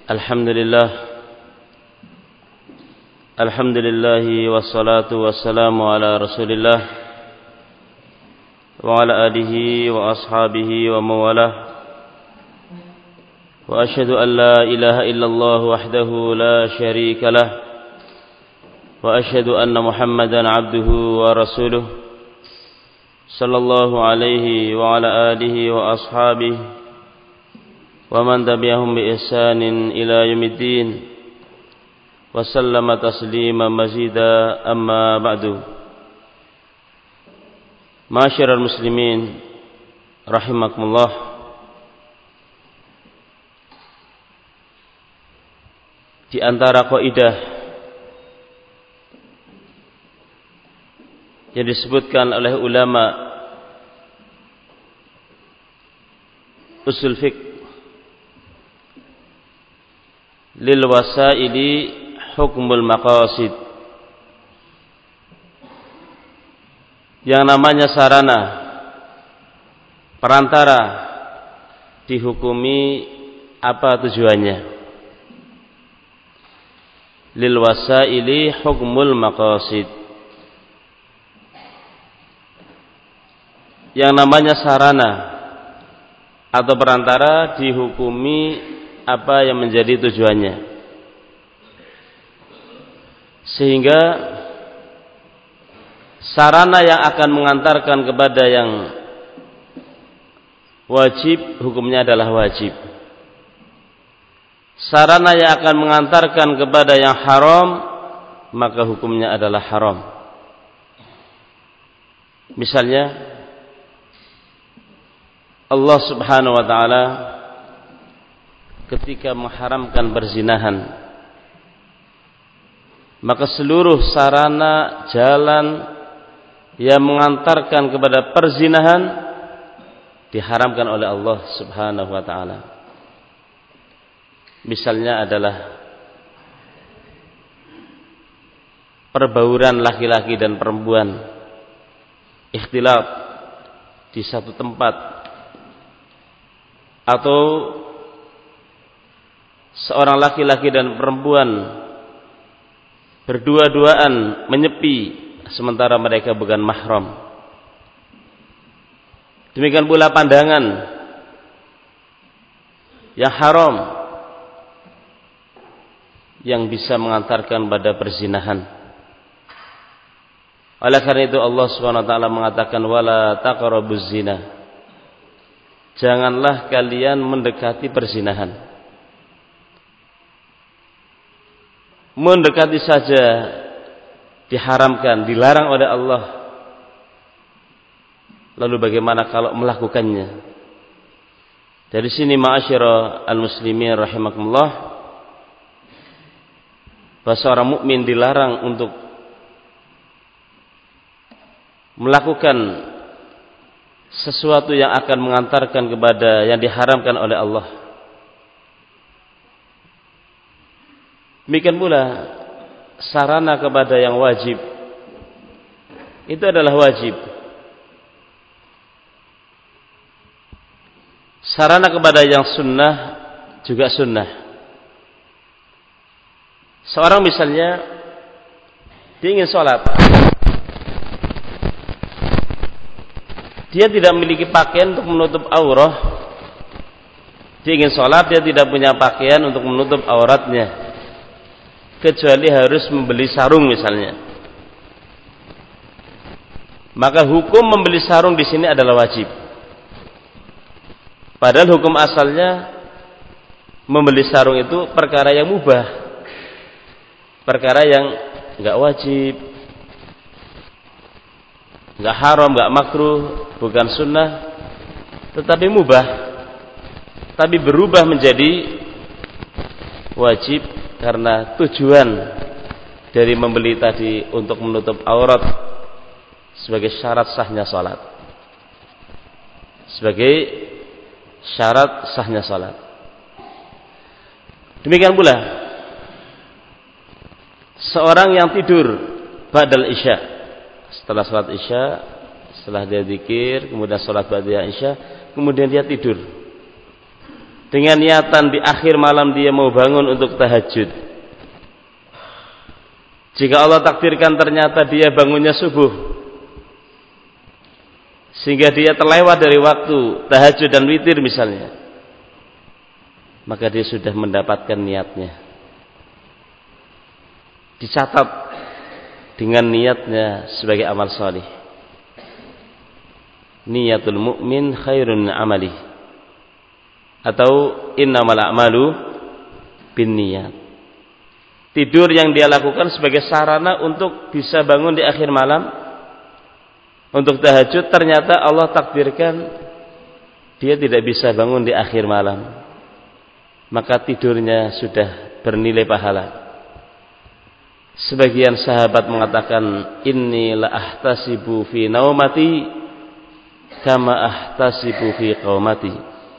Alhamdulillah wassalatu wassalamu ala Rasulillah wa ala alihi wa ashabihi wa mawalah. Wa asyhadu an la ilaha illallah wahdahu la syarika lah. Wa asyhadu anna Muhammadan abduhu wa rasuluh sallallahu alaihi wa ala alihi wa ashabihi wa man tabi'ahum bi ihsanin ila yaumiddin wa sallama taslima mazida, amma ba'du. Ma'asyiral muslimin rahimakumullah. Di antara kaidah yang disebutkan oleh ulama usul fiqh, lil wasaili hukmul maqasid. Yang namanya sarana, perantara, dihukumi apa tujuannya. Lil wasaili hukmul maqasid. Yang namanya sarana atau perantara dihukumi apa yang menjadi tujuannya, sehingga sarana yang akan mengantarkan kepada yang wajib hukumnya adalah wajib. Sarana yang akan mengantarkan kepada yang haram maka hukumnya adalah haram. Misalnya Allah Subhanahu wa taala ketika mengharamkan perzinahan, maka seluruh sarana jalan yang mengantarkan kepada perzinahan diharamkan oleh Allah Subhanahu wa taala. Misalnya adalah perbauran laki-laki dan perempuan, ikhtilat di satu tempat, atau seorang laki-laki dan perempuan berdua-duaan menyepi sementara mereka bukan mahram. Demikian pula pandangan yang haram yang bisa mengantarkan pada perzinahan. Oleh karena itu Allah Subhanahu wa taala mengatakan wala taqrabuz zina. Janganlah kalian mendekati perzinahan. Mendekati saja diharamkan, dilarang oleh Allah. Lalu bagaimana kalau melakukannya? Dari sini ma'asyira al-muslimin rahimakumullah, bahwa seorang mukmin dilarang untuk melakukan sesuatu yang akan mengantarkan kepada yang diharamkan oleh Allah. Demikian pula sarana kepada yang wajib, itu adalah wajib. Sarana kepada yang sunnah juga sunnah. Seorang misalnya dia ingin sholat, dia tidak memiliki pakaian untuk menutup aurat. Dia ingin sholat, dia tidak punya pakaian untuk menutup auratnya, kecuali harus membeli sarung misalnya. Maka hukum membeli sarung di sini adalah wajib. Padahal hukum asalnya membeli sarung itu perkara yang mubah, perkara yang enggak wajib, enggak haram, enggak makruh, bukan sunnah, tetapi mubah. Tapi berubah menjadi wajib karena tujuan dari membeli tadi untuk menutup aurat sebagai syarat sahnya salat. Sebagai syarat sahnya salat. Demikian pula seorang yang tidur ba'dal isya, setelah salat isya, setelah dia zikir, kemudian salat ba'da isya, kemudian dia tidur. dengan niatan di akhir malam dia mau bangun untuk tahajud. Jika Allah takdirkan ternyata dia bangunnya subuh, sehingga dia terlewat dari waktu tahajud dan witir misalnya, maka dia sudah mendapatkan niatnya. Dicatat dengan niatnya sebagai amal salih. Niyatul mu'min khairun min amali, atau innamal a'malu binniyat. Tidur yang dia lakukan sebagai sarana untuk bisa bangun di akhir malam untuk tahajud, ternyata Allah takdirkan dia tidak bisa bangun di akhir malam, maka tidurnya sudah bernilai pahala. Sebagian sahabat mengatakan, inni la ahtasibu fi naumati kama ahtasibu fi qaumati.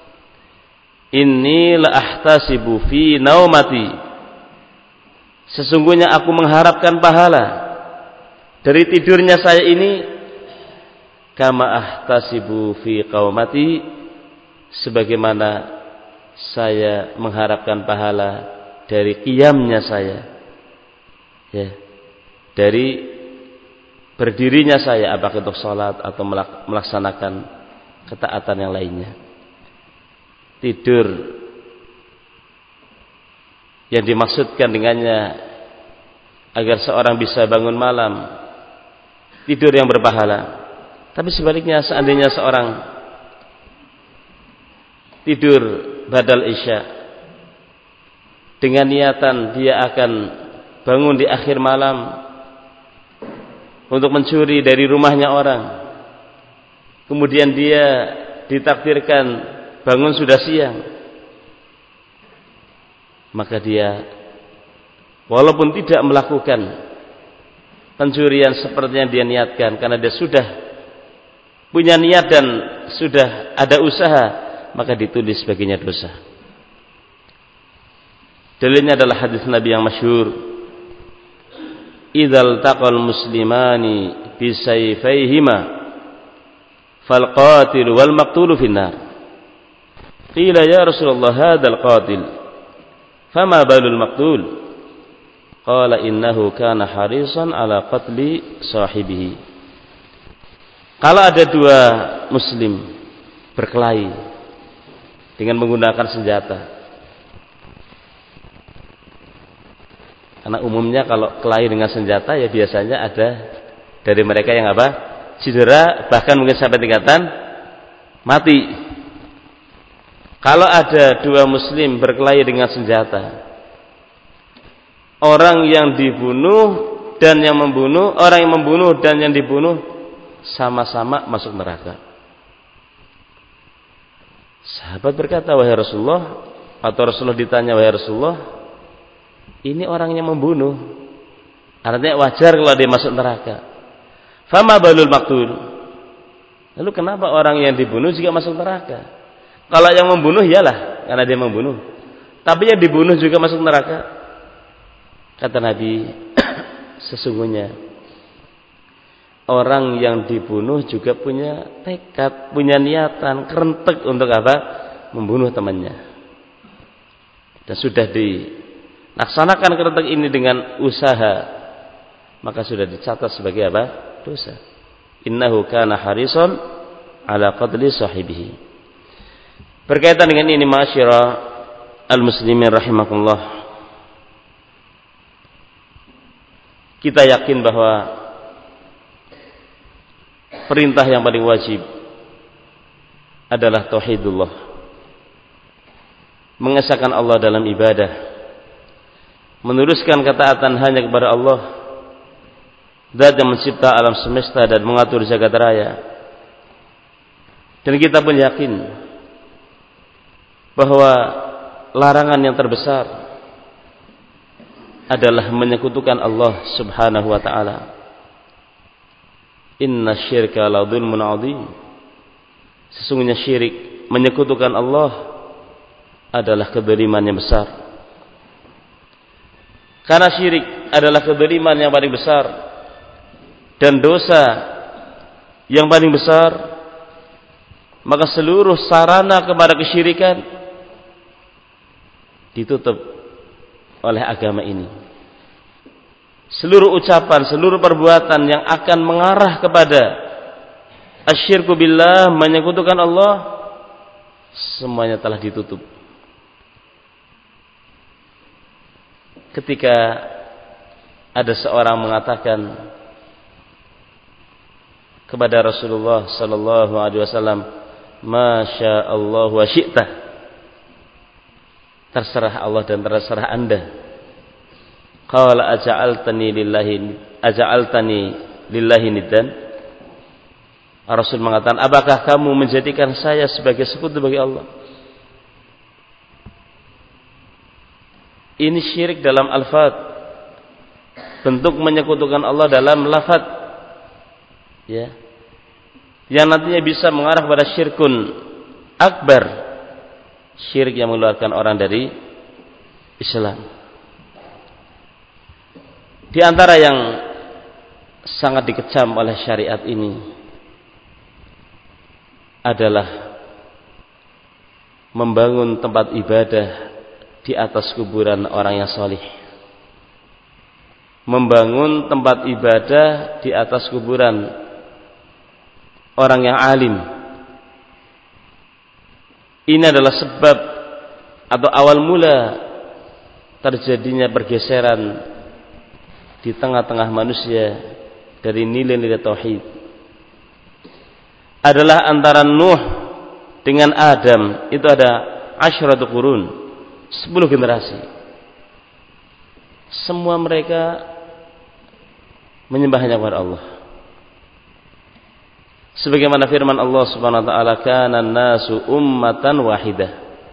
Inni la ahtasibu fi naumati, sesungguhnya aku mengharapkan pahala dari tidurnya saya ini, kama ahtasibu fi qaumati, sebagaimana saya mengharapkan pahala dari qiyamnya saya, ya, dari berdirinya saya, apakah untuk salat atau melaksanakan ketaatan yang lainnya. Tidur yang dimaksudkan dengannya agar seorang bisa bangun malam, tidur yang berpahala. Tapi sebaliknya, seandainya seorang tidur badal isya dengan niatan dia akan bangun di akhir malam untuk mencuri dari rumahnya orang, kemudian dia ditakdirkan bangun sudah siang, maka dia walaupun tidak melakukan pencurian seperti yang dia niatkan, karena dia sudah punya niat dan sudah ada usaha, maka ditulis baginya dosa. Dalilnya adalah hadis Nabi yang masyhur, idzal taqal muslimani bisayfayhima fal qatil wal maqtul finnar. Qila ya Rasulullah hadzal qatil fama balul maqtul? Qala innahu kana harisan ala qatli sahibihi. Kalau ada dua muslim berkelahi dengan menggunakan senjata, karena umumnya kalau kelahi dengan senjata ya biasanya ada dari mereka yang apa? Cedera, bahkan mungkin sampai tingkatan mati. Kalau ada dua muslim berkelahi dengan senjata, orang yang dibunuh dan yang membunuh, orang yang membunuh dan yang dibunuh sama-sama masuk neraka. Sahabat berkata, wahai Rasulullah, atau Rasulullah ditanya, wahai Rasulullah, ini orang yang membunuh, artinya wajar kalau dia masuk neraka. Fama balul maqtul? Lalu kenapa orang yang dibunuh juga masuk neraka? Kalau yang membunuh iyalah karena dia membunuh, tapi yang dibunuh juga masuk neraka. Kata Nabi, sesungguhnya orang yang dibunuh juga punya tekad, punya niatan kerentek untuk apa? Membunuh temannya. Dan sudah dilaksanakan kerentek ini dengan usaha, maka sudah dicatat sebagai apa? Dosa. Innahu kana harisan ala qatli sahibihi. Berkaitan dengan ini, ma'asyira al-muslimin rahimakumullah, kita yakin bahwa perintah yang paling wajib adalah tauhidullah, mengesahkan Allah dalam ibadah, meneruskan ketaatan hanya kepada Allah, Zat yang mencipta alam semesta dan mengatur jagat raya. Dan kita pun yakin bahwa larangan yang terbesar adalah menyekutukan Allah Subhanahu wa taala. Inna syirka la dzulmun 'adzim. Sesungguhnya syirik, menyekutukan Allah, adalah kedzaliman yang besar. Karena syirik adalah kedzaliman yang paling besar dan dosa yang paling besar, maka seluruh sarana kepada kesyirikan ditutup oleh agama ini. Seluruh ucapan, seluruh perbuatan yang akan mengarah kepada asyirku billah, menyekutukan Allah, semuanya telah ditutup. Ketika ada seorang mengatakan kepada Rasulullah sallallahu alaihi wasallam, "Masya Allah wa syi'ta." Terserah Allah dan terserah Anda. Qala aja'altani lillahi niddan. Rasul mengatakan, apakah kamu menjadikan saya sebagai sekutu bagi Allah? Ini syirik dalam alfaz, bentuk menyekutukan Allah dalam lafaz, ya, yang nantinya bisa mengarah pada syirkun akbar, syirik yang mengeluarkan orang dari Islam. Di antara yang sangat dikecam oleh syariat ini adalah membangun tempat ibadah di atas kuburan orang yang salih. Membangun tempat ibadah di atas kuburan orang yang alim. Ini adalah sebab atau awal mula terjadinya pergeseran di tengah-tengah manusia dari nilai-nilai tauhid. Adalah antara Nuh dengan Adam, itu ada asyratu qurun, 10 generasi. Semua mereka menyembah hanya kepada Allah. Sebagaimana firman Allah Subhanahu wa taala, "Kana an-nasu ummatan wahidah.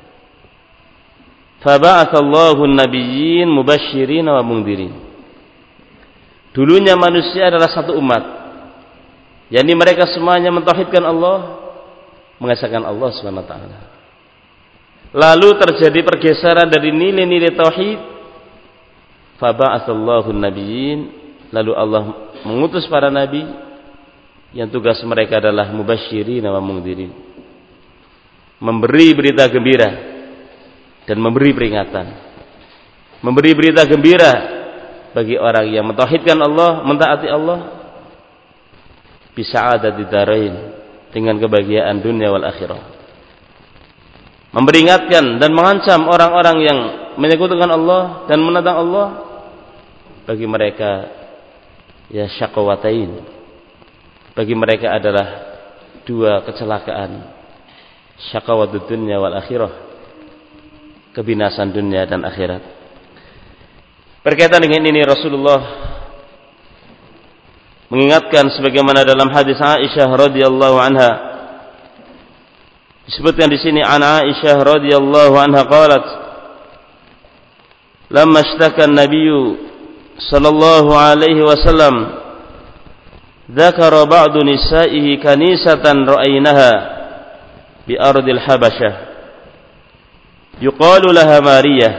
Faba'atsallahu an-nabiyyin mubasysyirin wa mundzirin." Dulunya manusia adalah satu umat, yakni mereka semuanya mentauhidkan Allah, mengesahkan Allah Subhanahu wa taala. Lalu terjadi pergeseran dari nilai-nilai tauhid. Faba'atsallahu an-nabiyyin, lalu Allah mengutus para nabi yang tugas mereka adalah mubasysyirin wa mundzirin, memberi berita gembira dan memberi peringatan. Memberi berita gembira bagi orang yang mentauhidkan Allah, mentaati Allah, bisa'adati darain, dengan kebahagiaan dunia wal akhirah. Memperingatkan dan mengancam orang-orang yang menyekutukan Allah dan menentang Allah, bagi mereka ya syaqawatain, bagi mereka adalah dua kecelakaan, syaqawatud dunya wal akhirah, kebinasan dunia dan akhirat. Berkaitan dengan ini Rasulullah mengingatkan sebagaimana dalam hadis Aisyah radhiyallahu anha, disebutkan di sini, an Aisyah radhiyallahu anha qalat, lamma ishtaka an-nabiy sallallahu alaihi wasallam dzakara ba'du nisa'ihi kanisatan ra'aynaha bi ardil habasyah yuqalu laha Mariyah.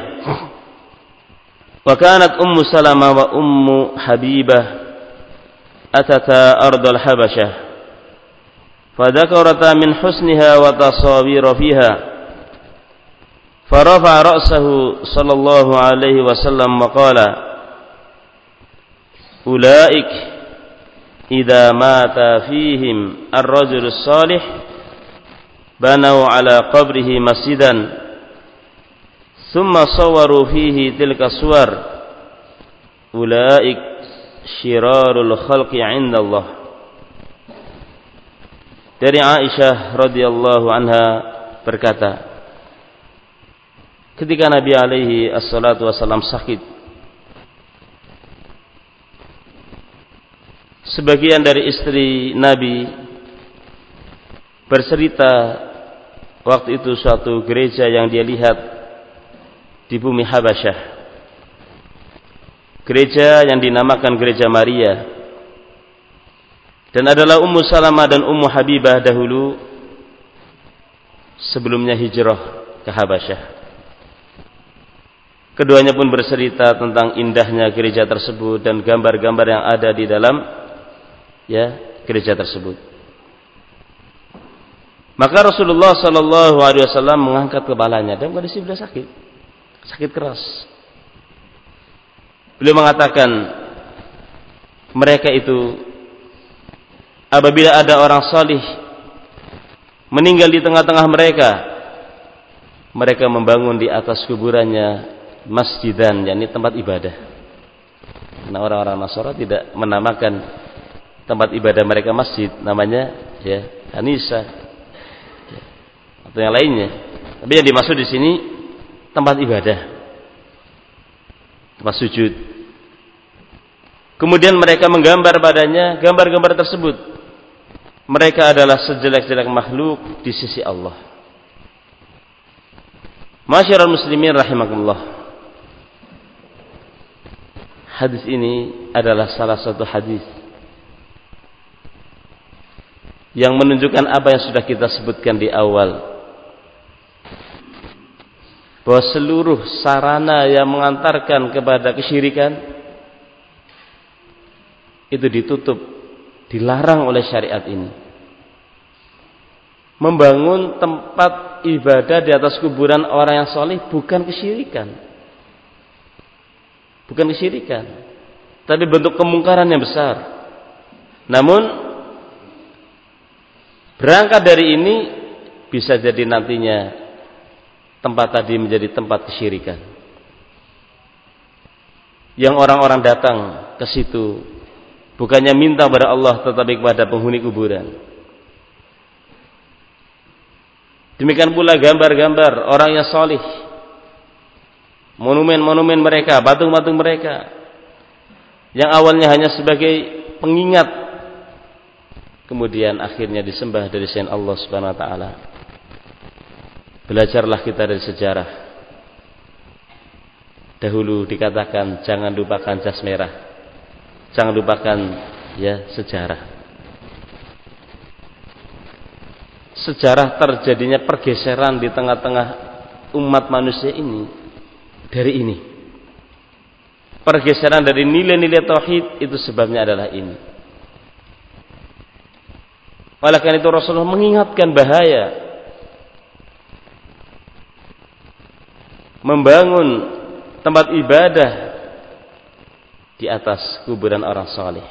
وكانت أم سلمة وأم حبيبة أتتا أرض الحبشة فذكرتا من حسنها وتصاوير فيها فرفع رأسه صلى الله عليه وسلم وقال أولئك إذا مات فيهم الرجل الصالح بنوا على قبره مسجدا ثم صوروا فيه تلك الصور أولئك شرار الخلق عند الله. Dari Aisyah radhiyallahu anha berkata, ketika Nabi alaihi assalatu wassalam sakit, sebagian dari istri Nabi bercerita waktu itu suatu gereja yang dia lihat di bumi Habasyah, gereja yang dinamakan Gereja Maria, dan adalah Ummu Salamah dan Ummu Habibah dahulu sebelumnya hijrah ke Habasyah. Keduanya pun bercerita tentang indahnya gereja tersebut dan gambar-gambar yang ada di dalam gereja tersebut. Maka Rasulullah sallallahu alaihi wasallam mengangkat kepalanya dalam kondisi beliau sakit. sakit keras. Beliau mengatakan mereka itu apabila ada orang salih meninggal di tengah-tengah mereka, mereka membangun di atas kuburannya masjidan, yakni tempat ibadah. Karena orang-orang Nasara tidak menamakan tempat ibadah mereka masjid, namanya ya kanisa ya, atau yang lainnya. Tapi yang dimaksud di sini tempat ibadah, tempat sujud. Kemudian mereka menggambar padanya gambar-gambar tersebut. Mereka adalah sejelek-jelek makhluk di sisi Allah. Masyiral muslimin rahimakumullah. Hadis ini adalah salah satu hadis yang menunjukkan apa yang sudah kita sebutkan di awal, bahwa seluruh sarana yang mengantarkan kepada kesyirikan itu ditutup, dilarang oleh syariat ini. Membangun tempat ibadah di atas kuburan orang yang saleh bukan kesyirikan. Bukan kesyirikan, tapi bentuk kemungkaran yang besar. Namun berangkat dari ini bisa jadi nantinya tempat tadi menjadi tempat kesyirikan, yang orang-orang datang ke situ bukannya minta kepada Allah tetapi kepada penghuni kuburan. Demikian pula gambar-gambar orang yang saleh, monumen-monumen mereka, patung-patung mereka yang awalnya hanya sebagai pengingat, kemudian akhirnya disembah dari selain Allah Subhanahu wa taala. Belajarlah kita dari sejarah. Dahulu dikatakan jangan lupakan jas merah. Jangan lupakan ya sejarah. Sejarah terjadinya pergeseran di tengah-tengah umat manusia ini dari ini. Pergeseran dari nilai-nilai tauhid itu sebabnya adalah ini. Oleh karena itu Rasulullah mengingatkan bahaya membangun tempat ibadah di atas kuburan orang saleh.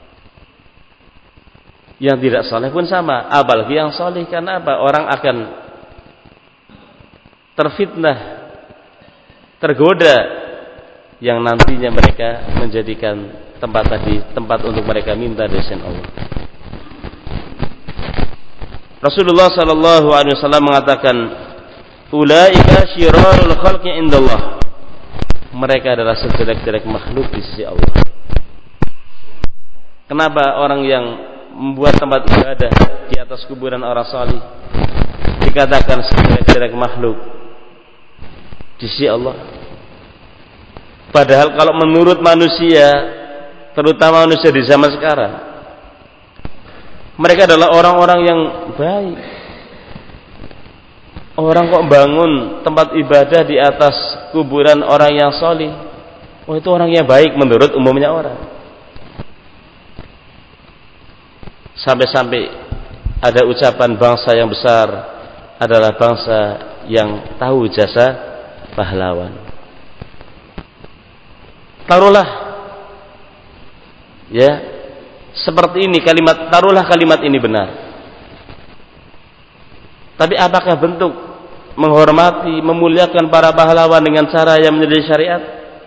Yang tidak saleh pun sama, apalagi yang saleh. Karena apa? Orang akan terfitnah, tergoda, yang nantinya mereka menjadikan tempat tadi tempat untuk mereka minta dari selain Allah. Rasulullah sallallahu alaihi wasallam mengatakan, "Ulaika syirarul khalqi indallah." Mereka adalah sejelek-jelek makhluk di sisi Allah. Kenapa orang yang membuat tempat ibadah di atas kuburan orang salih dikatakan sejelek-jelek makhluk di sisi Allah? Padahal kalau menurut manusia, terutama manusia di zaman sekarang, mereka adalah orang-orang yang baik. Orang kok bangun tempat ibadah di atas kuburan orang yang saleh, oh itu orang yang baik menurut umumnya orang. Sampai-sampai ada ucapan bangsa yang besar adalah bangsa yang tahu jasa pahlawan. Taruhlah ya seperti ini kalimat, taruhlah kalimat ini benar. Tapi apakah bentuk menghormati, memuliakan para pahlawan dengan cara yang menjadi syariat?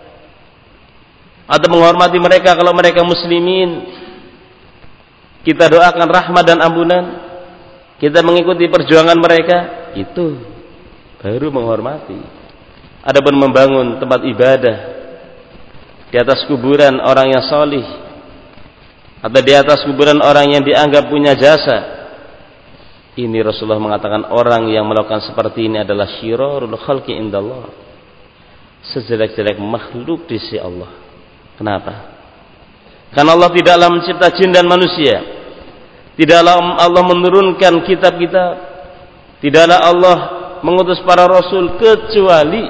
Atau menghormati mereka kalau mereka muslimin, kita doakan rahmat dan ampunan, kita mengikuti perjuangan mereka, itu baru menghormati. Adapun membangun tempat ibadah di atas kuburan orang yang salih atau di atas kuburan orang yang dianggap punya jasa, ini Rasulullah mengatakan orang yang melakukan seperti ini adalah syirarul khalqi indallah, sejelek-jelek makhluk di sisi Allah. Kenapa? Karena Allah tidaklah mencipta jin dan manusia, tidaklah Allah menurunkan kitab-kitab, tidaklah Allah mengutus para rasul kecuali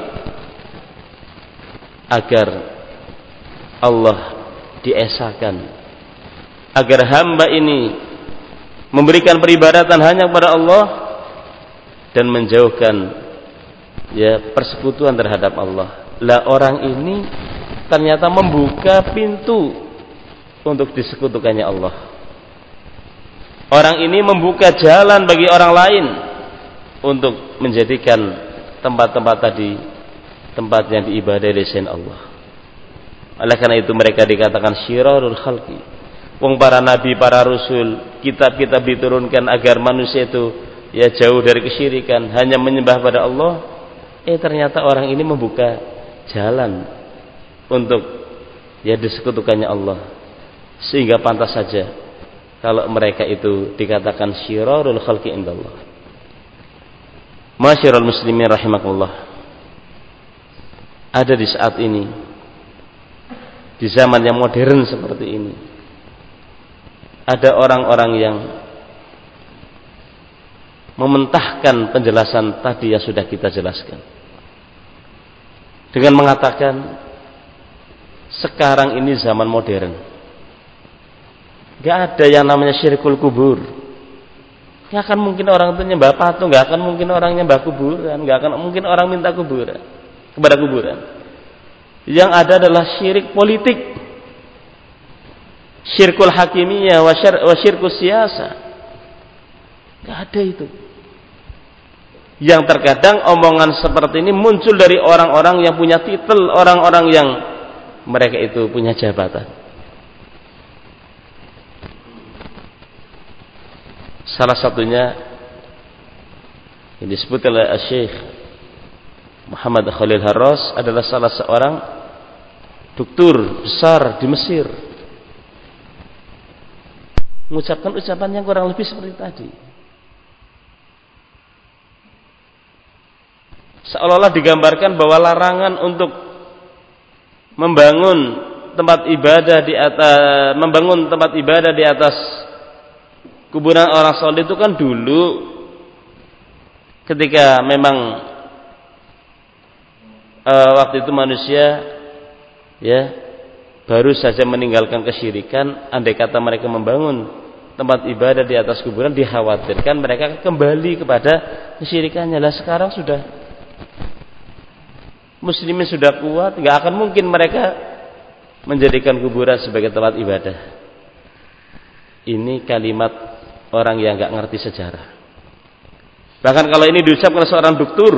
agar Allah diesakan, agar hamba ini memberikan peribadatan hanya kepada Allah dan menjauhkan ya persekutuan terhadap Allah. Lah orang ini ternyata membuka pintu untuk disekutukannya Allah. Orang ini membuka jalan bagi orang lain untuk menjadikan tempat-tempat tadi tempat yang diibadahi oleh selain Allah. Oleh karena itu mereka dikatakan syirarul khalqi. Wong para nabi, para rasul, kitab-kitab diturunkan agar manusia itu ya jauh dari kesyirikan, hanya menyembah pada Allah. Ternyata orang ini membuka jalan untuk ya disekutukannya Allah. Sehingga pantas saja kalau mereka itu dikatakan syirarul khalqi indallah. Masyarul muslimin rahimakumullah. Ada di saat ini, di zaman yang modern seperti ini, ada orang-orang yang mementahkan penjelasan tadi yang sudah kita jelaskan dengan mengatakan sekarang ini zaman modern, gak ada yang namanya syirkul kubur. Gak akan mungkin orang itu nyembah patung, gak akan mungkin orang nyembah kuburan, gak akan mungkin orang minta kuburan kepada kuburan. Yang ada adalah syirik politik, syirkul hakimiyah wa syirkus siyasa. Gak ada itu. Yang terkadang omongan seperti ini muncul dari orang-orang yang punya titel, orang-orang yang mereka itu punya jabatan. Salah satunya yang disebut oleh Syekh Muhammad Khalil Harras adalah salah seorang doktor besar di Mesir. Mengucapkan ucapan yang kurang lebih seperti tadi. Seolah-olah digambarkan bahwa larangan untuk membangun tempat ibadah di atas kuburan orang saleh itu kan dulu ketika memang waktu itu manusia ya baru saja meninggalkan kesyirikan, andai kata mereka membangun tempat ibadah di atas kuburan, dikhawatirkan mereka kembali kepada kesyirikannya. Lah sekarang sudah muslimin sudah kuat, nggak akan mungkin mereka menjadikan kuburan sebagai tempat ibadah. Ini kalimat orang yang nggak ngerti sejarah. Bahkan kalau ini diucapkan seorang doktor,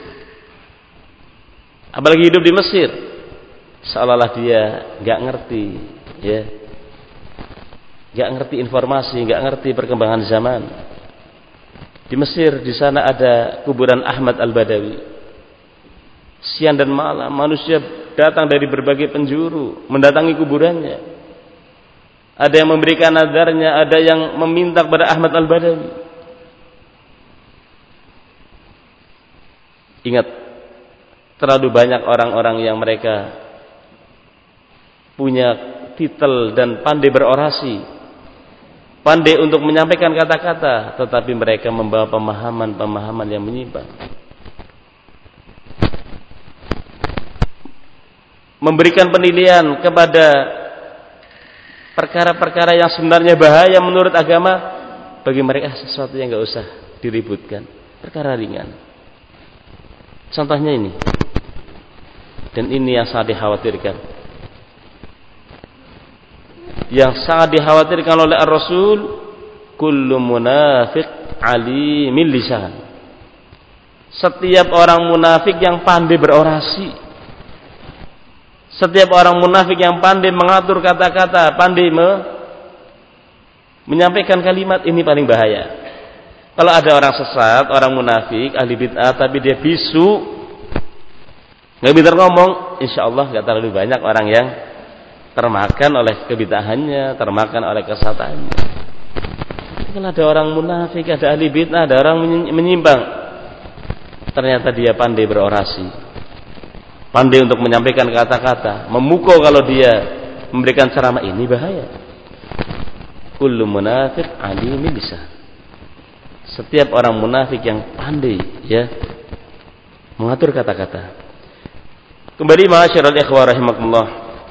apalagi hidup di Mesir, seolah-olah dia nggak ngerti, ya, nggak ngerti informasi, nggak ngerti perkembangan zaman. Di Mesir, di sana ada kuburan Ahmad Al-Badawi. Siang dan malam manusia datang dari berbagai penjuru mendatangi kuburannya. Ada yang memberikan nadarnya, ada yang meminta kepada Ahmad Al-Badawi. Ingat, terlalu banyak orang-orang yang mereka punya titel dan pandai berorasi, pandai untuk menyampaikan kata-kata, tetapi mereka membawa pemahaman-pemahaman yang menyimpang. Memberikan penilaian kepada perkara-perkara yang sebenarnya bahaya menurut agama, bagi mereka sesuatu yang enggak usah diributkan, perkara ringan. Contohnya ini. Dan ini yang sangat dikhawatirkan. Yang sangat dikhawatirkan oleh Ar-Rasul, kullu munafiq alimil lisan. Setiap orang munafik yang pandai berorasi, setiap orang munafik yang pandai mengatur kata-kata, pandai menyampaikan kalimat, ini paling bahaya. Kalau ada orang sesat, orang munafik, ahli bid'ah, tapi dia bisu, nggak bisa ngomong, insya Allah nggak terlalu banyak orang yang termakan oleh kebid'ahannya, termakan oleh kesesatannya. Kalau ada orang munafik, ada ahli bid'ah, ada orang menyimpang, ternyata dia pandai berorasi, pandai untuk menyampaikan kata-kata, memukul kalau dia memberikan ceramah, ini bahaya. Kullu munafiq alimil lisan. Setiap orang munafik yang pandai ya mengatur kata-kata. Kembali ma'asyiral ikhwah rahimakumullah.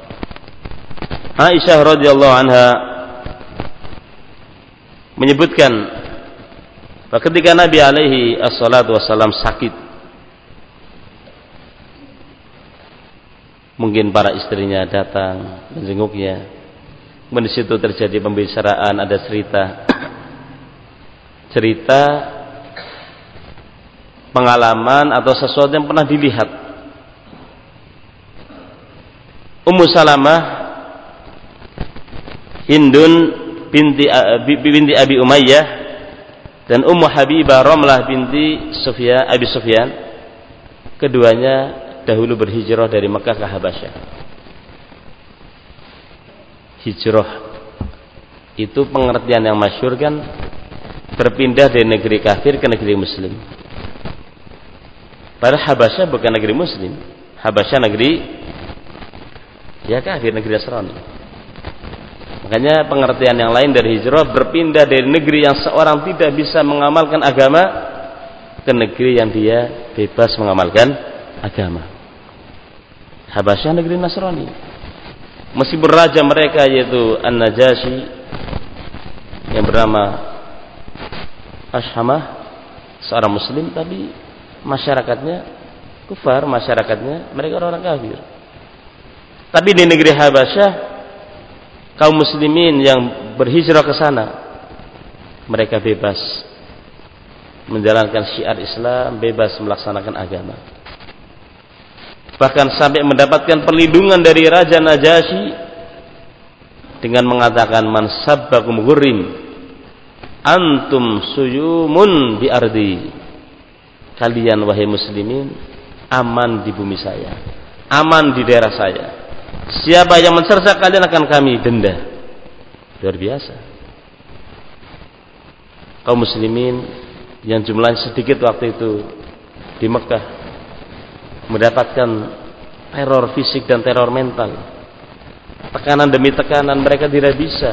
Aisyah radhiyallahu anha menyebutkan bahwa ketika Nabi alaihi assalatu wassalam sakit, Mungkin para istrinya datang menjenguknya. Kemudian di situ terjadi pembicaraan, ada cerita pengalaman atau sesuatu yang pernah dilihat. Ummu Salamah, Hindun binti Abi Umayyah, dan Ummu Habibah Ramlah binti Abi Sufyan, keduanya dahulu berhijrah dari Mekah ke Habasyah. Hijrah itu pengertian yang masyhur kan, berpindah dari negeri kafir ke negeri muslim. Padahal Habasyah bukan negeri muslim. Habasyah negeri ya kafir, negeri Nasrani. Makanya pengertian yang lain dari hijrah, berpindah dari negeri yang seorang tidak bisa mengamalkan agama ke negeri yang dia bebas mengamalkan agama. Habasyah negeri Nasrani. Meskipun raja mereka yaitu An-Najasyi yang bernama Ashamah, seorang muslim, tapi masyarakatnya kufar, masyarakatnya mereka orang kafir. Tapi di negeri Habasyah, kaum muslimin yang berhijrah ke sana, mereka bebas menjalankan syiar Islam, bebas melaksanakan agama. Bahkan sampai mendapatkan perlindungan dari Raja Najasyi dengan mengatakan, man sabbakum ghurrim antum suyumun bi ardi. Kalian wahai muslimin aman di bumi saya, aman di daerah saya. Siapa yang mencerca kalian akan kami denda. Luar biasa. Kaum muslimin yang jumlahnya sedikit waktu itu di Mekah mendapatkan teror fisik dan teror mental. Tekanan demi tekanan, mereka tidak bisa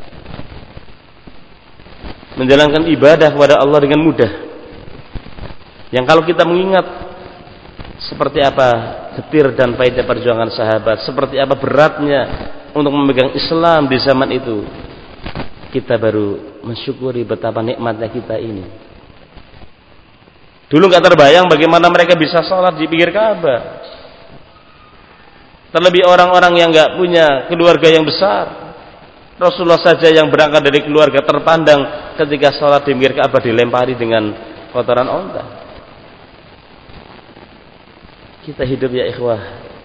menjalankan ibadah kepada Allah dengan mudah. Yang kalau kita mengingat seperti apa getir dan pahitnya perjuangan sahabat, seperti apa beratnya untuk memegang Islam di zaman itu, kita baru mensyukuri betapa nikmatnya kita ini. Dulu nggak terbayang bagaimana mereka bisa sholat di pinggir Ka'bah. Terlebih orang-orang yang nggak punya keluarga yang besar. Rasulullah saja yang berangkat dari keluarga terpandang, ketika sholat di pinggir Ka'bah dilempari dengan kotoran onta. Kita hidup ya ikhwah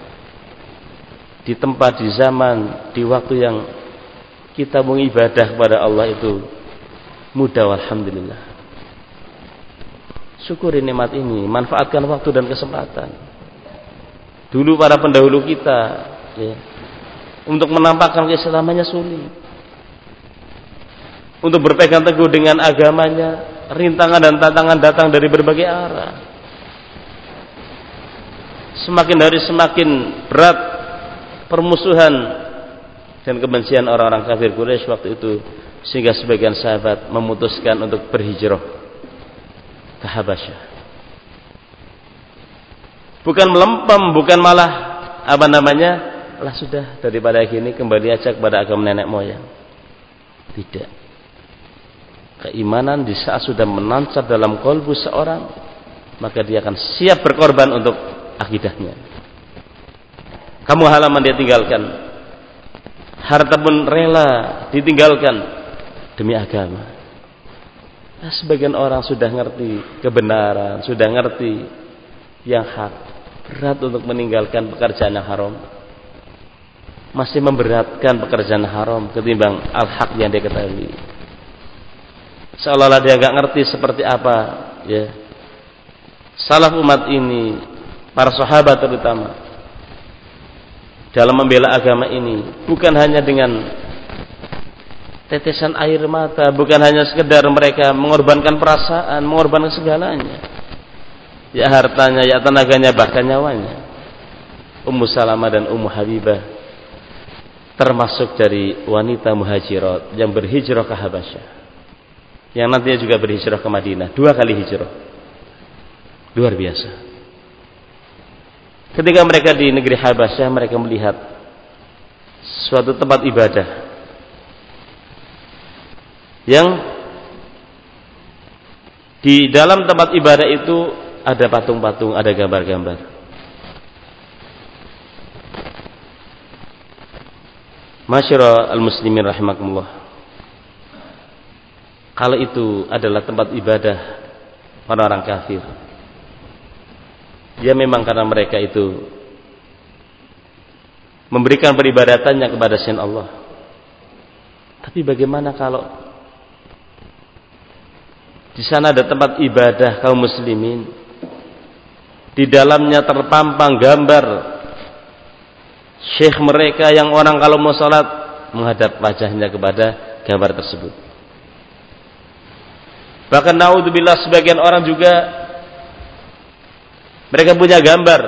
di tempat, di zaman, di waktu yang kita mengibadah kepada Allah itu mudah, alhamdulillah. Syukuri nikmat ini, manfaatkan waktu dan kesempatan. Dulu para pendahulu kita ya, untuk menampakkan keislamannya sulit, untuk berpegang teguh dengan agamanya, rintangan dan tantangan datang dari berbagai arah. Semakin hari semakin berat permusuhan dan kebencian orang-orang kafir Quraisy waktu itu, sehingga sebagian sahabat memutuskan untuk berhijrah ke Habasyah. Bukan melempem, bukan malah lah sudah daripada gini kembali aja kepada agama nenek moyang. Tidak. Keimanan di saat sudah menancap dalam kalbu seorang, maka dia akan siap berkorban untuk akidahnya. Kamu halaman dia tinggalkan, harta pun rela ditinggalkan demi agama. Nah, sebagian orang sudah ngerti kebenaran, sudah ngerti yang hak, berat untuk meninggalkan pekerjaan yang haram. Masih memberatkan pekerjaan haram ketimbang al-haq yang dia ketahui. Seolah-olah dia nggak ngerti seperti apa ya salaf umat ini, para sahabat terutama, dalam membela agama ini, bukan hanya dengan tetesan air mata, bukan hanya sekedar mereka mengorbankan perasaan, mengorbankan segalanya, ya hartanya, ya tenaganya, bahkan nyawanya. Ummu Salamah dan Ummu Habibah termasuk dari wanita muhajirat yang berhijrah ke Habasyah, yang nantinya juga berhijrah ke Madinah, 2 kali hijrah. Luar biasa. Ketika mereka di negeri Habasyah, mereka melihat suatu tempat ibadah yang di dalam tempat ibadah itu ada patung-patung, ada gambar-gambar. Masyara al-muslimin rahimakumullah. Kalau itu adalah tempat ibadah orang-orang kafir, ya memang karena mereka itu memberikan peribadatannya kepada selain Allah. Tapi bagaimana kalau di sana ada tempat ibadah kaum muslimin, di dalamnya terpampang gambar syekh mereka yang orang kalau mau sholat menghadap wajahnya kepada gambar tersebut. Bahkan naudzubillah sebagian orang juga mereka punya gambar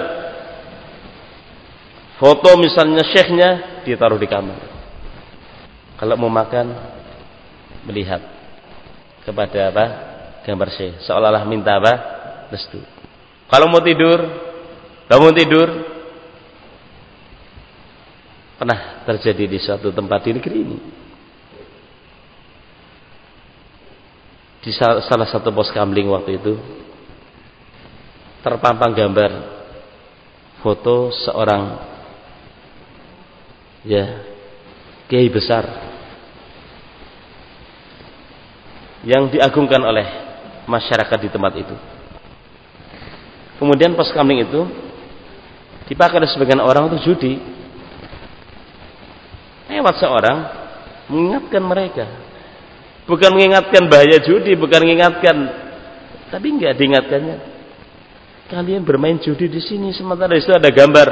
foto misalnya syekhnya ditaruh di kamar. Kalau mau makan melihat kepada apa? Gambar syekh, seolah-olah minta apa? Restu. Kalau mau tidur, bangun tidur, pernah terjadi di suatu tempat di negeri ini. Di salah satu pos kamling waktu itu terpampang gambar foto seorang kiai besar yang diagungkan oleh masyarakat di tempat itu. Kemudian pos kamling itu dipakai oleh sebagian orang untuk judi. Lewat seorang mengingatkan mereka, bukan mengingatkan bahaya judi, bukan mengingatkan, tapi enggak diingatkannya. Kalian bermain judi di sini, sementara di situ ada gambar,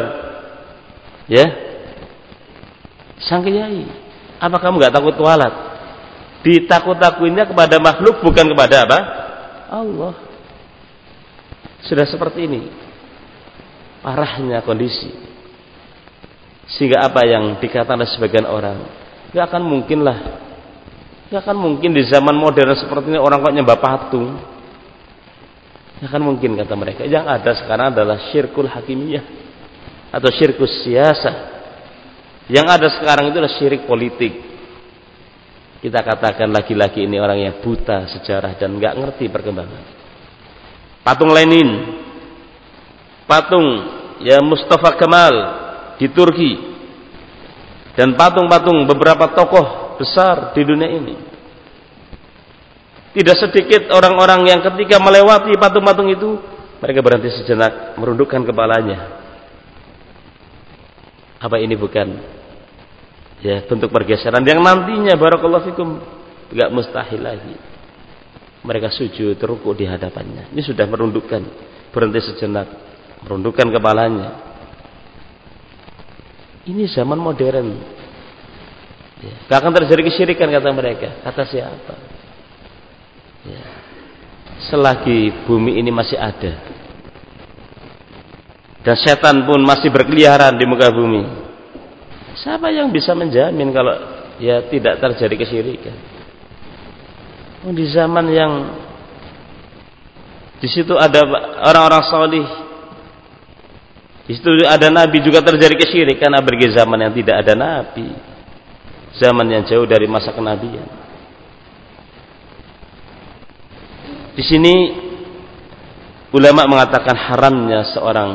sang kiai. Apa kamu enggak takut kualat? Ditakut-takutinnya kepada makhluk, bukan kepada apa? Allah. Sudah seperti ini parahnya kondisi, sehingga apa yang dikatakan oleh sebagian orang, enggak akan mungkin di zaman modern seperti ini orang kok nyembah patung. Enggak akan mungkin, kata mereka. Yang ada sekarang adalah syirkul hakimiyah atau syirkus siasah. Yang ada sekarang itu adalah syirik politik. Kita katakan laki-laki ini orang yang buta sejarah dan enggak ngerti perkembangan. Patung Lenin, patung Mustafa Kemal di Turki, dan patung-patung beberapa tokoh besar di dunia ini. Tidak sedikit orang-orang yang ketika melewati patung-patung itu mereka berhenti sejenak, merundukkan kepalanya. Apa ini bukan bentuk pergeseran yang nantinya barakallahu fikum enggak mustahil lagi mereka sujud rukuk di hadapannya. Ini sudah merundukkan, berhenti sejenak, merundukkan kepalanya. Ini zaman modern. Gak akan terjadi kesyirikan, kata mereka. Kata siapa? Selagi bumi ini masih ada dan setan pun masih berkeliaran di muka bumi, siapa yang bisa menjamin kalau tidak terjadi kesyirikan? Di zaman yang di situ ada orang-orang salih, di situ ada nabi, juga terjadi kesyirikan. Apalagi zaman yang tidak ada nabi, zaman yang jauh dari masa kenabian. Di sini ulama mengatakan haramnya seorang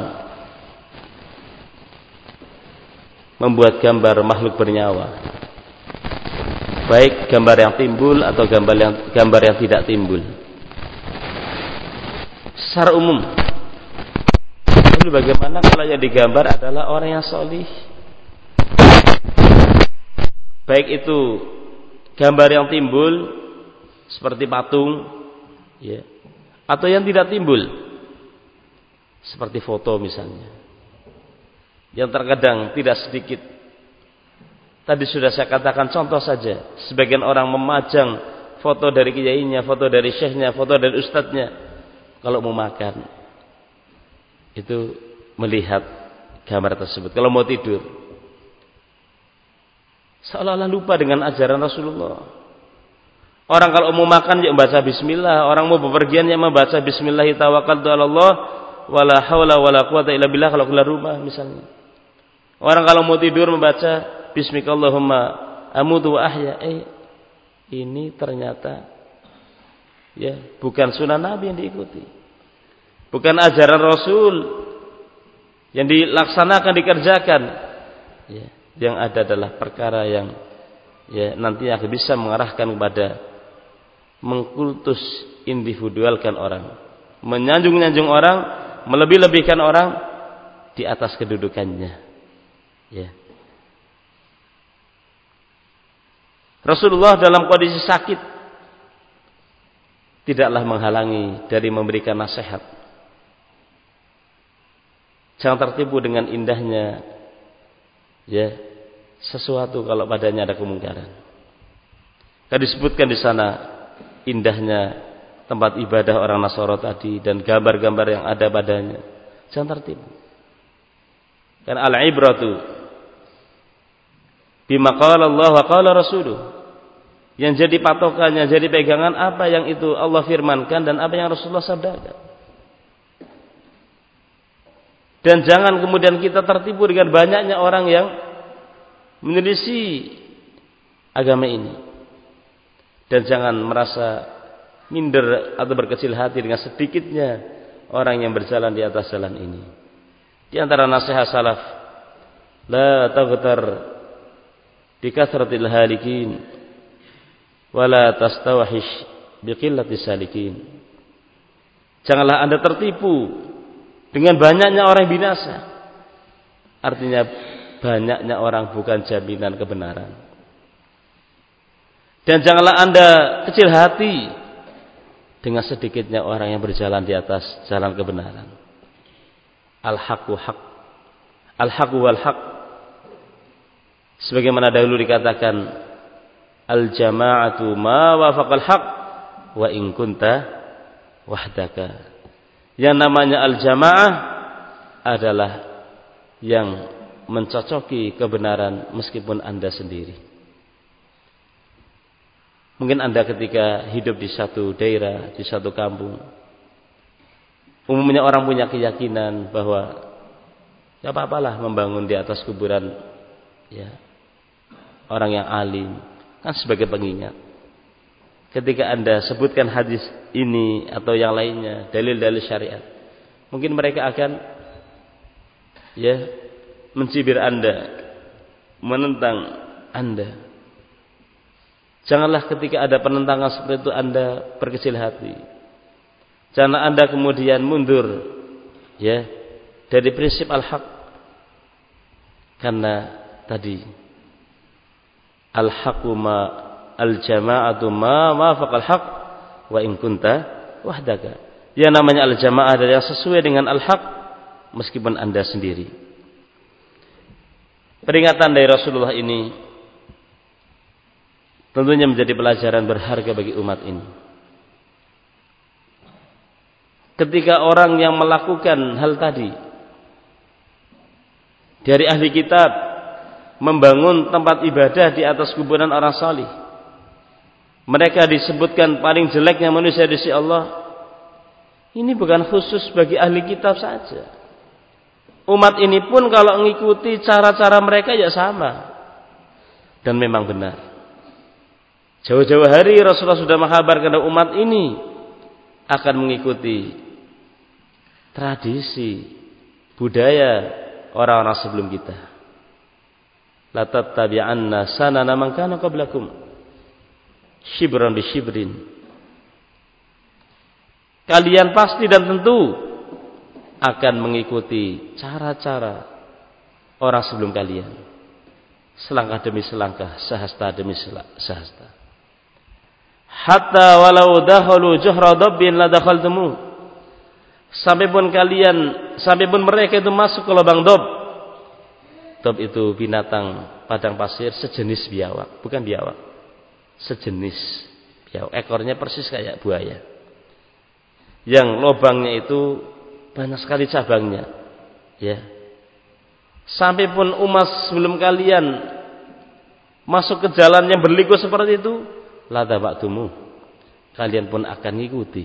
membuat gambar makhluk bernyawa, baik gambar yang timbul atau gambar yang tidak timbul. Secara umum, lalu bagaimana kalau yang digambar adalah orang yang salih? Baik itu gambar yang timbul seperti patung, atau yang tidak timbul seperti foto misalnya, yang terkadang tidak sedikit. Tadi sudah saya katakan contoh saja, sebagian orang memajang foto dari kiainya, foto dari syekhnya, foto dari ustadznya. Kalau mau makan itu melihat gambar tersebut. Kalau mau tidur seolah-olah lupa dengan ajaran Rasulullah. Orang kalau mau makan ya membaca bismillah, orang mau bepergian ya membaca bismillah tawakkaltu 'ala Allah wala haula wala quwata illa billah kalau keluar rumah misalnya. Orang kalau mau tidur membaca bismikallahumma amutu wa ahya. Ini ternyata bukan sunnah Nabi yang diikuti, bukan ajaran Rasul yang dilaksanakan, dikerjakan. Yang ada adalah perkara yang nanti akan bisa mengarahkan kepada mengkultus individualkan orang, menyanjung-nyanjung orang, melebih-lebihkan orang di atas kedudukannya. Ya. Rasulullah dalam kondisi sakit tidaklah menghalangi dari memberikan nasihat. Jangan tertipu dengan indahnya sesuatu kalau padanya ada kemungkaran. Tadi disebutkan di sana indahnya tempat ibadah orang Nasara tadi dan gambar-gambar yang ada padanya. Jangan tertipu. Karena al-ibratu bima qala Allah wa qala rasuluh. Yang jadi patokannya, jadi pegangan apa yang itu Allah firmankan dan apa yang Rasulullah sabdakan. Dan jangan kemudian kita tertipu dengan banyaknya orang yang menyelisih agama ini. Dan jangan merasa minder atau berkecil hati dengan sedikitnya orang yang berjalan di atas jalan ini. Di antara nasihat salaf, la taghtar bi kathratil halikin wa la tastawahish bi qillatis salikin. Janganlah Anda tertipu dengan banyaknya orang yang binasa. Artinya banyaknya orang bukan jaminan kebenaran. Dan janganlah Anda kecil hati dengan sedikitnya orang yang berjalan di atas jalan kebenaran. Al-haqqu haq. Al-haqqu wal haq. Sebagaimana dahulu dikatakan, al-jama'atu ma wafaqal haq wa in kunta wahdaka. Yang namanya al-jamaah adalah yang mencocoki kebenaran meskipun Anda sendiri. Mungkin Anda ketika hidup di satu daerah, di satu kampung, umumnya orang punya keyakinan bahwa tidak apa-apalah membangun di atas kuburan orang yang alim, kan sebagai pengingat. Ketika Anda sebutkan hadis ini atau yang lainnya, dalil-dalil syariat, mungkin mereka akan mencibir Anda, menentang Anda. Janganlah ketika ada penentangan seperti itu Anda berkecil hati. Jangan Anda kemudian mundur dari prinsip al-haq. Karena tadi al-haqqu ma al-jama'atu ma wafaqal haq wa in kunta wahdaka. Yang namanya al-jamaah adalah sesuai dengan al-haq meskipun Anda sendiri. Peringatan dari Rasulullah ini tentunya menjadi pelajaran berharga bagi umat ini. Ketika orang yang melakukan hal tadi dari ahli kitab membangun tempat ibadah di atas kuburan orang salih, mereka disebutkan paling jeleknya manusia di sisi Allah. Ini bukan khusus bagi ahli kitab saja. Umat ini pun kalau mengikuti cara-cara mereka sama. Dan memang benar. Jauh-jauh hari Rasulullah sudah menghabarkan umat ini akan mengikuti tradisi budaya orang-orang sebelum kita. La tattabi'anna sanana man kana qablakum shibran bi shibrin. Kalian pasti dan tentu akan mengikuti cara-cara orang sebelum kalian. Selangkah demi selangkah, sehasta demi sehasta. Hatta walau dakhalu juhra dabbin la dakhaltumu. Sampai pun mereka itu masuk ke lubang dob. Dob itu binatang padang pasir sejenis biawak, bukan biawak. Sejenis biawak, ekornya persis kayak buaya. Yang lubangnya itu banyak sekali cabangnya. Sampai pun umat sebelum kalian masuk ke jalan yang berliku seperti itu, la taba'tumu, kalian pun akan ngikuti.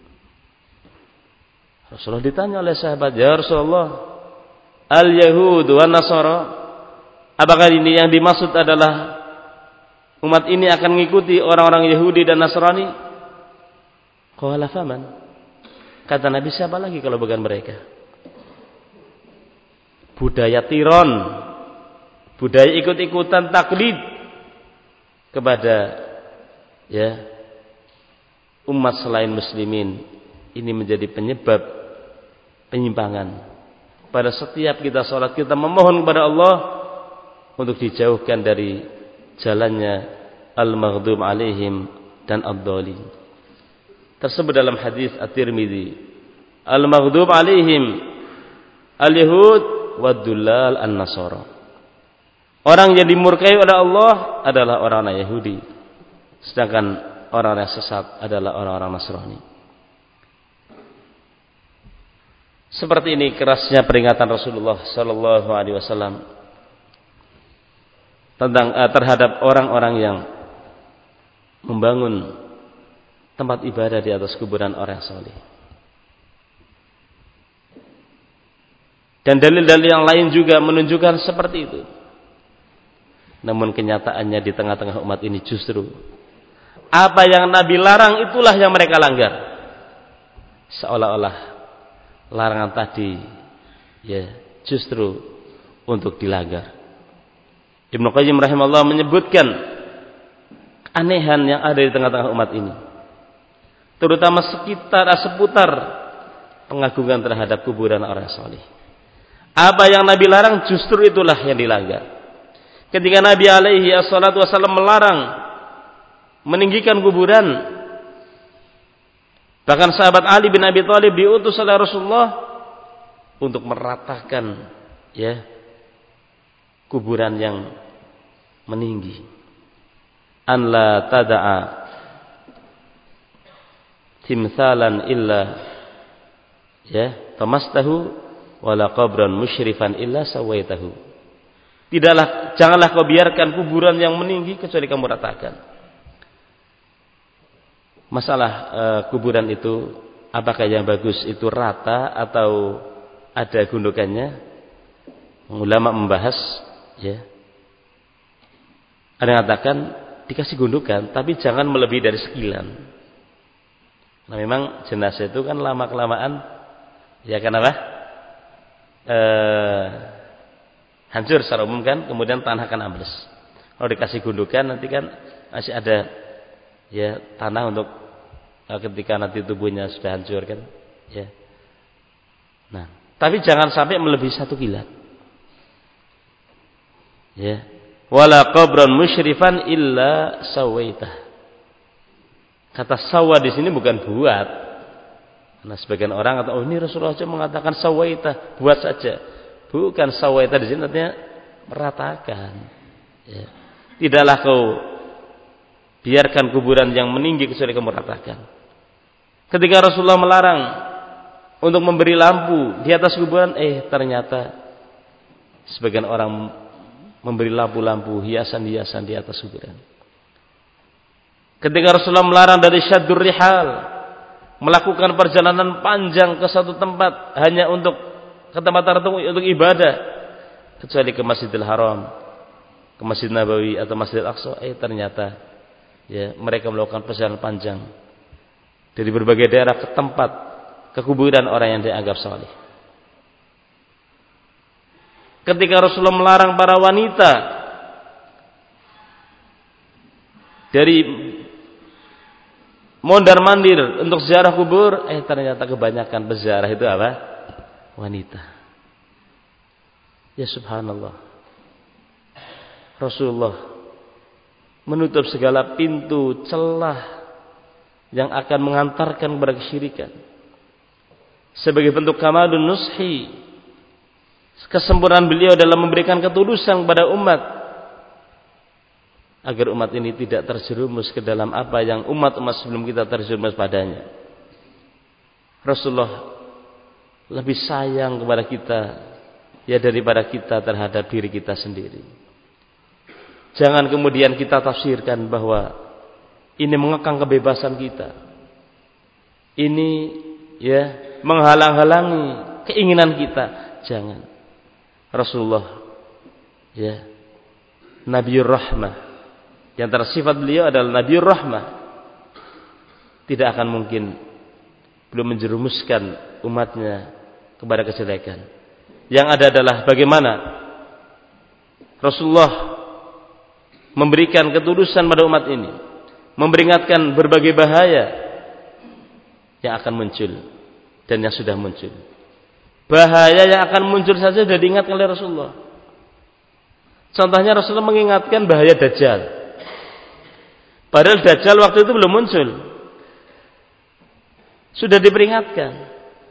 Rasulullah ditanya oleh sahabat, ya Rasulullah, al-Yahud wa Nasara, apakah ini yang dimaksud adalah umat ini akan mengikuti orang-orang Yahudi dan Nasrani? Qala faman, kata Nabi, siapa lagi kalau bukan mereka? Budaya tiron, budaya ikut-ikutan taklid kepada umat selain muslimin, ini menjadi penyebab penyimpangan. Pada setiap kita sholat, kita memohon kepada Allah untuk dijauhkan dari jalannya al-maghdub alaihim dan ad-dhalin. Tersebut dalam hadis At-Tirmidzi, al-maghdub alaihim al-yahud wad-dullal an-nasara. Orang yang dimurkai oleh Allah adalah orang-orang Yahudi, sedangkan orang yang sesat adalah orang-orang Nasrani. Seperti ini kerasnya peringatan Rasulullah sallallahu alaihi wasallam tentang terhadap orang-orang yang membangun tempat ibadah di atas kuburan orang saleh. Dan dalil-dalil yang lain juga menunjukkan seperti itu. Namun kenyataannya di tengah-tengah umat ini justru apa yang Nabi larang itulah yang mereka langgar. Seolah-olah larangan tadi justru untuk dilanggar. Ibnu Qayyim rahimahullah menyebutkan keanehan yang ada di tengah-tengah umat ini, terutama seputar pengagungan terhadap kuburan orang saleh. Apa yang Nabi larang justru itulah yang dilanggar. Ketika Nabi alaihi wassalatu wassalam melarang meninggikan kuburan, bahkan sahabat Ali bin Abi Thalib diutus oleh Rasulullah untuk meratakan kuburan yang meninggi. An la tada'a timthalan illa tamastahu wala qabran musyrifan illa sawaitahu. Janganlah kau biarkan kuburan yang meninggi kecuali kamu ratakan. Masalah kuburan itu apakah yang bagus itu rata atau ada gundukannya? Ulama membahas ada yang katakan dikasih gundukan tapi jangan melebihi dari sekilan. Nah memang jenazah itu kan lama kelamaan kenapa? Hancur secara umum kan, kemudian tanah akan ambles. Kalau dikasih gundukan nanti kan masih ada tanah untuk ketika nanti tubuhnya sudah hancur kan. Nah, tapi jangan sampai melebihi 1 kilat. Wala qabran musyrifan illa sawaitah. Kata sawa di sini bukan buat. Nah, sebagian orang kata, ini Rasulullah SAW mengatakan sawaitah, buat saja. Bukan sawaitah di sini artinya meratakan. Tidaklah kau biarkan kuburan yang meninggi kecuali kamu ratakan. Ketika Rasulullah melarang untuk memberi lampu di atas kuburan, ternyata sebagian orang memberi lampu-lampu, hiasan-hiasan di atas kuburan. Ketika Rasulullah melarang dari syaddur rihal, melakukan perjalanan panjang ke satu tempat hanya untuk ke tempat tertentu untuk ibadah, kecuali ke Masjidil Haram, ke Masjid Nabawi atau Masjidil Aqsa, ternyata mereka melakukan perjalanan panjang dari berbagai daerah ke tempat kekuburan orang yang dianggap saleh. Ketika Rasulullah melarang para wanita dari mondar-mandir untuk ziarah kubur, ternyata kebanyakan peziarah itu apa? Wanita. Ya subhanallah. Rasulullah menutup segala pintu celah yang akan mengantarkan kepada kesyirikan. Sebagai bentuk kamalun nushi, kesempurnaan beliau dalam memberikan ketulusan kepada umat, agar umat ini tidak terjerumus ke dalam apa yang umat-umat sebelum kita terjerumus padanya. Rasulullah lebih sayang kepada kita daripada kita terhadap diri kita sendiri. Jangan kemudian kita tafsirkan bahwa ini mengekang kebebasan kita. Ini menghalang-halangi keinginan kita. Jangan. Rasulullah Nabiur Rahmah. Di antara sifat beliau adalah Nabiur Rahmah. Tidak akan mungkin belum menjerumuskan umatnya kepada kejelekan. Yang ada adalah bagaimana Rasulullah memberikan ketulusan pada umat ini, memperingatkan berbagai bahaya yang akan muncul dan yang sudah muncul. Bahaya yang akan muncul saja sudah diingatkan oleh Rasulullah. Contohnya Rasulullah mengingatkan bahaya Dajjal. Padahal Dajjal waktu itu belum muncul. Sudah diperingatkan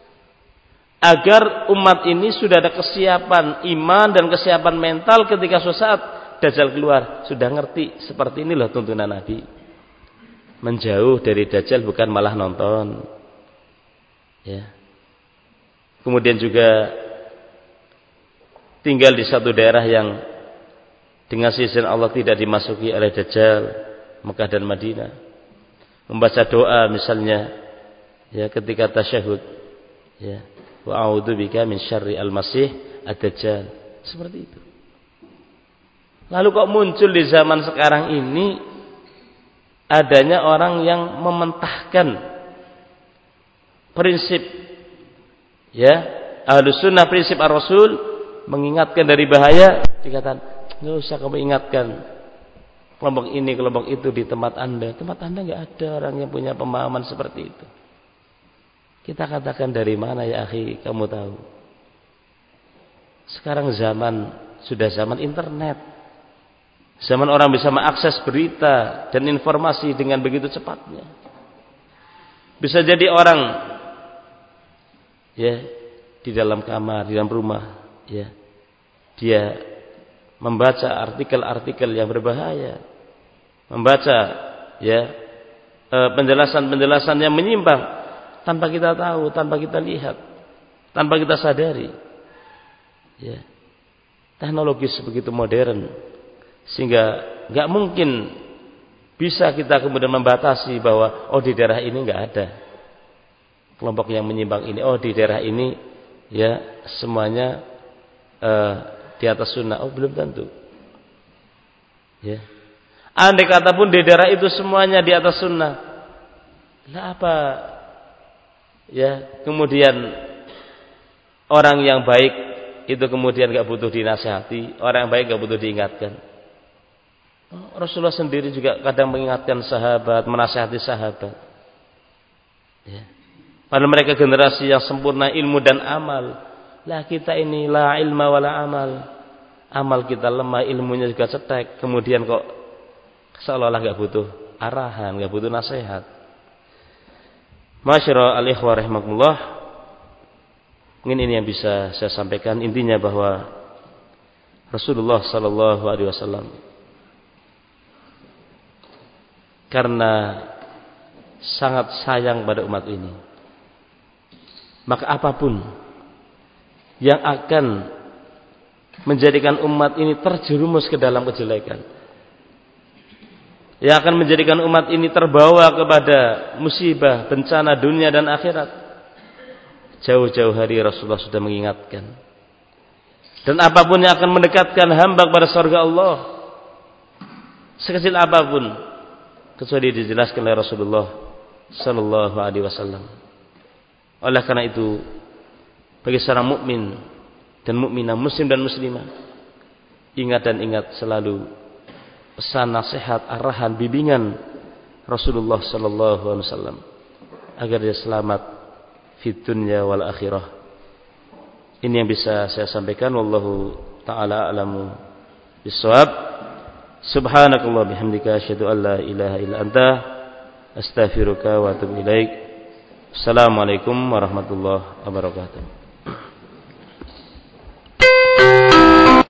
agar umat ini sudah ada kesiapan iman dan kesiapan mental ketika suatu saat Dajjal keluar. Sudah ngerti seperti inilah tuntunan Nabi. Menjauh dari Dajjal bukan malah nonton. Ya. Kemudian juga tinggal di satu daerah yang dengan izin Allah tidak dimasuki oleh Dajjal, Mekah dan Madinah. Membaca doa misalnya ya ketika tasyahud ya, wa a'udzubika min syarri al-masih ad-dajjal. Seperti itu. Lalu kok muncul di zaman sekarang ini adanya orang yang mementahkan prinsip ya, Ahlus Sunnah, prinsip Ar-Rasul, mengingatkan dari bahaya, dikatakan, enggak usah kamu ingatkan kelompok ini, kelompok itu di tempat Anda. Tempat Anda enggak ada orang yang punya pemahaman seperti itu. Kita katakan dari mana ya akhi, kamu tahu? Sekarang sudah zaman internet. Zaman orang bisa mengakses berita dan informasi dengan begitu cepatnya. Bisa jadi orang ya di dalam kamar, di dalam rumah, ya dia membaca artikel-artikel yang berbahaya, membaca ya penjelasan-penjelasan yang menyimpang tanpa kita tahu, tanpa kita lihat, tanpa kita sadari. Ya. Teknologi sebegitu modern sehingga enggak mungkin bisa kita kemudian membatasi bahwa oh di daerah ini enggak ada kelompok yang menyimpang ini, oh di daerah ini ya semuanya di atas sunnah. Oh belum tentu. Ya. Andai kata pun di daerah itu semuanya di atas sunnah, lah apa ya kemudian orang yang baik itu kemudian enggak butuh dinasihati, orang yang baik enggak butuh diingatkan. Rasulullah sendiri juga kadang mengingatkan sahabat, menasihati sahabat. Ya. Pada mereka generasi yang sempurna ilmu dan amal. Lah kita ini la ilma wala amal. Amal kita lemah, ilmunya juga cetek. Kemudian kok seolah-olah enggak butuh arahan, enggak butuh nasihat. Masyaallah al-ikhwah rahimakumullah. Mungkin ini yang bisa saya sampaikan, intinya bahwa Rasulullah sallallahu alaihi wasallam karena sangat sayang pada umat ini, maka apapun yang akan menjadikan umat ini terjerumus ke dalam kejelekan, yang akan menjadikan umat ini terbawa kepada musibah, bencana dunia dan akhirat, jauh-jauh hari Rasulullah sudah mengingatkan. Dan apapun yang akan mendekatkan hamba kepada surga Allah, sekecil apapun, kecuali dijelaskan oleh Rasulullah sallallahu alaihi wasallam. Oleh karena itu, bagi seorang mukmin dan mukminah, muslim dan muslimah, ingat selalu pesan, nasihat, arahan, bimbingan Rasulullah sallallahu alaihi wasallam agar dia selamat fid dunya wal akhirah. Ini yang bisa saya sampaikan, wallahu taala a'lamu bissawab. Subhanakallah bihamdika asyhadu an la ilaha illa anta astaghfiruka wa atubu ilaik. Assalamualaikum warahmatullahi wabarakatuh.